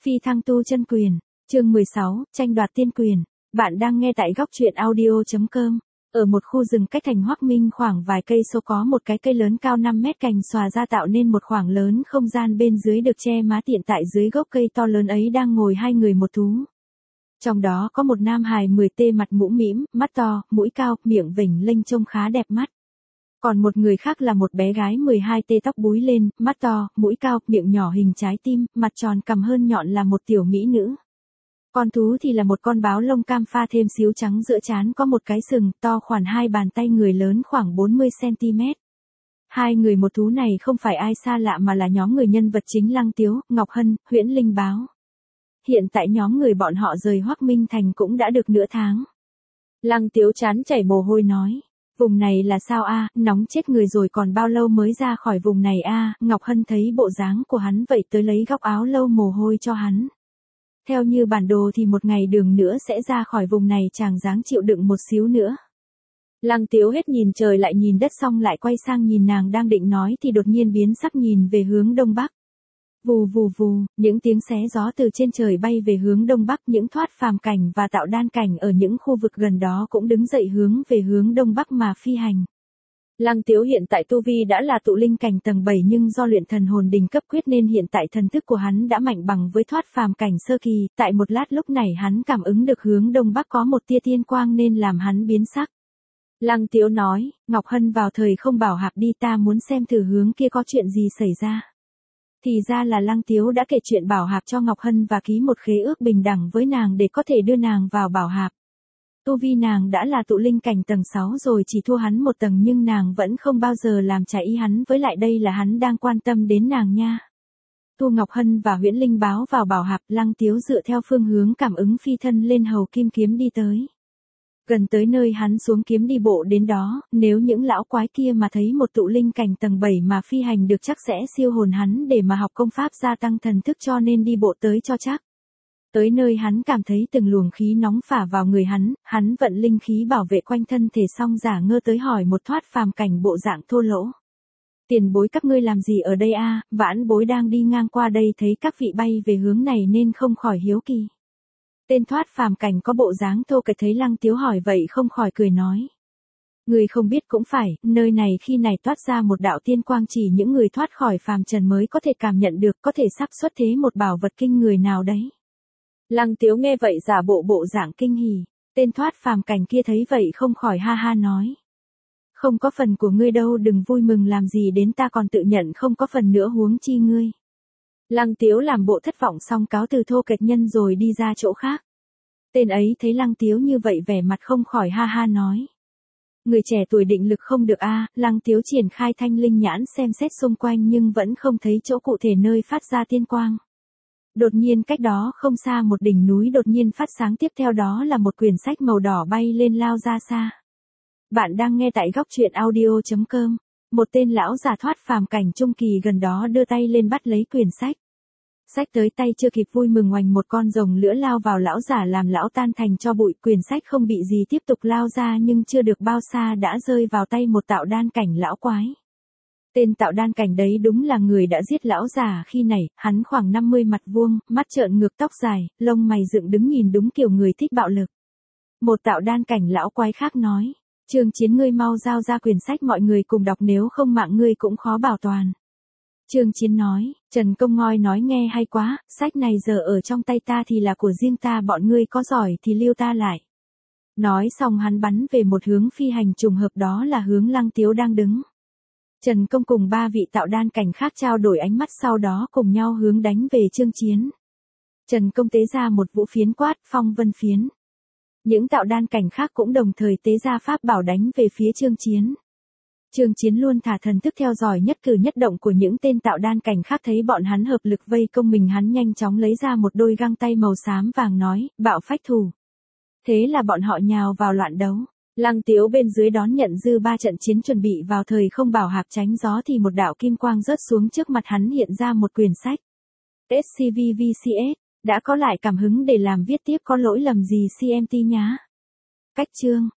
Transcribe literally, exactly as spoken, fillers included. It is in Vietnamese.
Phi thăng tu chân quyền, chương mười sáu, tranh đoạt tiên quyền. Bạn đang nghe tại góc truyện audio chấm com. Ở một khu rừng cách thành Hoắc Minh khoảng vài cây số có một cái cây lớn cao năm mét cành xòa ra tạo nên một khoảng lớn không gian bên dưới được che má tiện tại dưới gốc cây to lớn ấy đang ngồi hai người một thú. Trong đó có một nam hài mười tê mặt mũm mĩm, mắt to, mũi cao, miệng vểnh lênh trông khá đẹp mắt. Còn một người khác là một bé gái mười hai tê tóc búi lên, mắt to, mũi cao, miệng nhỏ hình trái tim, mặt tròn cằm hơn nhọn là một tiểu mỹ nữ. Con thú thì là một con báo lông cam pha thêm xíu trắng giữa trán có một cái sừng to khoảng hai bàn tay người lớn khoảng bốn mươi xăng ti mét. Hai người một thú này không phải ai xa lạ mà là nhóm người nhân vật chính Lăng Tiếu, Ngọc Hân, Huyễn Linh Báo. Hiện tại nhóm người bọn họ rời Hoắc Minh Thành cũng đã được nửa tháng. Lăng Tiếu chán chảy mồ hôi nói. Vùng này là sao a, nóng chết người rồi còn bao lâu mới ra khỏi vùng này a, Ngọc Hân thấy bộ dáng của hắn vậy tới lấy góc áo lâu mồ hôi cho hắn. Theo như bản đồ thì một ngày đường nữa sẽ ra khỏi vùng này chàng dáng chịu đựng một xíu nữa. Lăng Tiếu hết nhìn trời lại nhìn đất xong lại quay sang nhìn nàng đang định nói thì đột nhiên biến sắc nhìn về hướng đông bắc. Vù vù vù, những tiếng xé gió từ trên trời bay về hướng đông bắc, những thoát phàm cảnh và tạo đan cảnh ở những khu vực gần đó cũng đứng dậy hướng về hướng đông bắc mà phi hành. Lăng Tiếu hiện tại tu vi đã là tụ linh cảnh tầng bảy nhưng do luyện thần hồn đỉnh cấp quyết nên hiện tại thần thức của hắn đã mạnh bằng với thoát phàm cảnh sơ kỳ, tại một lát lúc này hắn cảm ứng được hướng đông bắc có một tia tiên quang nên làm hắn biến sắc. Lăng Tiếu nói, Ngọc Hân vào thời không bảo hạp đi, ta muốn xem thử hướng kia có chuyện gì xảy ra. Thì ra là Lăng Tiếu đã kể chuyện bảo hạp cho Ngọc Hân và ký một khế ước bình đẳng với nàng để có thể đưa nàng vào bảo hạp. Tu vi nàng đã là tụ linh cảnh tầng sáu rồi, chỉ thua hắn một tầng nhưng nàng vẫn không bao giờ làm trái ý hắn, với lại đây là hắn đang quan tâm đến nàng nha. Tu Ngọc Hân và Huyễn Linh Báo vào bảo hạp, Lăng Tiếu dựa theo phương hướng cảm ứng phi thân lên hầu kim kiếm đi tới. Gần tới nơi hắn xuống kiếm đi bộ đến đó, nếu những lão quái kia mà thấy một tụ linh cảnh tầng bảy mà phi hành được chắc sẽ siêu hồn hắn để mà học công pháp gia tăng thần thức cho nên đi bộ tới cho chắc. Tới nơi hắn cảm thấy từng luồng khí nóng phả vào người hắn, hắn vận linh khí bảo vệ quanh thân thể xong giả ngơ tới hỏi một thoát phàm cảnh bộ dạng thô lỗ. Tiền bối các ngươi làm gì ở đây a? Vãn bối đang đi ngang qua đây thấy các vị bay về hướng này nên không khỏi hiếu kỳ. Tên thoát phàm cảnh có bộ dáng thô kệch thấy Lăng Tiếu hỏi vậy không khỏi cười nói. Người không biết cũng phải, nơi này khi này toát ra một đạo tiên quang chỉ những người thoát khỏi phàm trần mới có thể cảm nhận được, có thể sắp xuất thế một bảo vật kinh người nào đấy. Lăng Tiếu nghe vậy giả bộ bộ dạng kinh hỉ, tên thoát phàm cảnh kia thấy vậy không khỏi ha ha nói. Không có phần của ngươi đâu, đừng vui mừng làm gì đến, ta còn tự nhận không có phần nữa huống chi ngươi. Lăng Tiếu làm bộ thất vọng xong cáo từ thô kệch nhân rồi đi ra chỗ khác. Tên ấy thấy Lăng Tiếu như vậy vẻ mặt không khỏi ha ha nói. Người trẻ tuổi định lực không được a. Lăng Tiếu triển khai thanh linh nhãn xem xét xung quanh nhưng vẫn không thấy chỗ cụ thể nơi phát ra tiên quang. Đột nhiên cách đó không xa một đỉnh núi đột nhiên phát sáng, tiếp theo đó là một quyển sách màu đỏ bay lên lao ra xa. Bạn đang nghe tại góc truyện audio chấm com. Một tên lão giả thoát phàm cảnh trung kỳ gần đó đưa tay lên bắt lấy quyển sách. Sách tới tay chưa kịp vui mừng oành một con rồng lửa lao vào lão giả làm lão tan thành cho bụi, quyển sách không bị gì tiếp tục lao ra nhưng chưa được bao xa đã rơi vào tay một tạo đan cảnh lão quái. Tên tạo đan cảnh đấy đúng là người đã giết lão già khi này, hắn khoảng năm mươi mặt vuông, mắt trợn ngược tóc dài, lông mày dựng đứng nhìn đúng kiểu người thích bạo lực. Một tạo đan cảnh lão quái khác nói, Trương Chiến ngươi mau giao ra quyển sách mọi người cùng đọc nếu không mạng ngươi cũng khó bảo toàn. Trương Chiến nói, Trần Công Ngoi nói nghe hay quá, sách này giờ ở trong tay ta thì là của riêng ta, bọn ngươi có giỏi thì lưu ta lại. Nói xong hắn bắn về một hướng phi hành trùng hợp đó là hướng Lăng Tiếu đang đứng. Trần Công cùng ba vị tạo đan cảnh khác trao đổi ánh mắt sau đó cùng nhau hướng đánh về Trương Chiến. Trần Công tế ra một vũ phiến quát phong vân phiến. Những tạo đan cảnh khác cũng đồng thời tế ra pháp bảo đánh về phía Trương Chiến. Trương Chiến luôn thả thần thức theo dõi nhất cử nhất động của những tên tạo đan cảnh khác, thấy bọn hắn hợp lực vây công mình hắn nhanh chóng lấy ra một đôi găng tay màu xám vàng nói, bạo phách thủ. Thế là bọn họ nhào vào loạn đấu. Lăng Tiếu bên dưới đón nhận dư ba trận chiến chuẩn bị vào thời không bảo hạp tránh gió thì một đạo kim quang rớt xuống trước mặt hắn hiện ra một quyển sách. ét xê vê vê xê ét, đã có lại cảm hứng để làm viết tiếp, có lỗi lầm gì xê em tê nhá. Cách chương,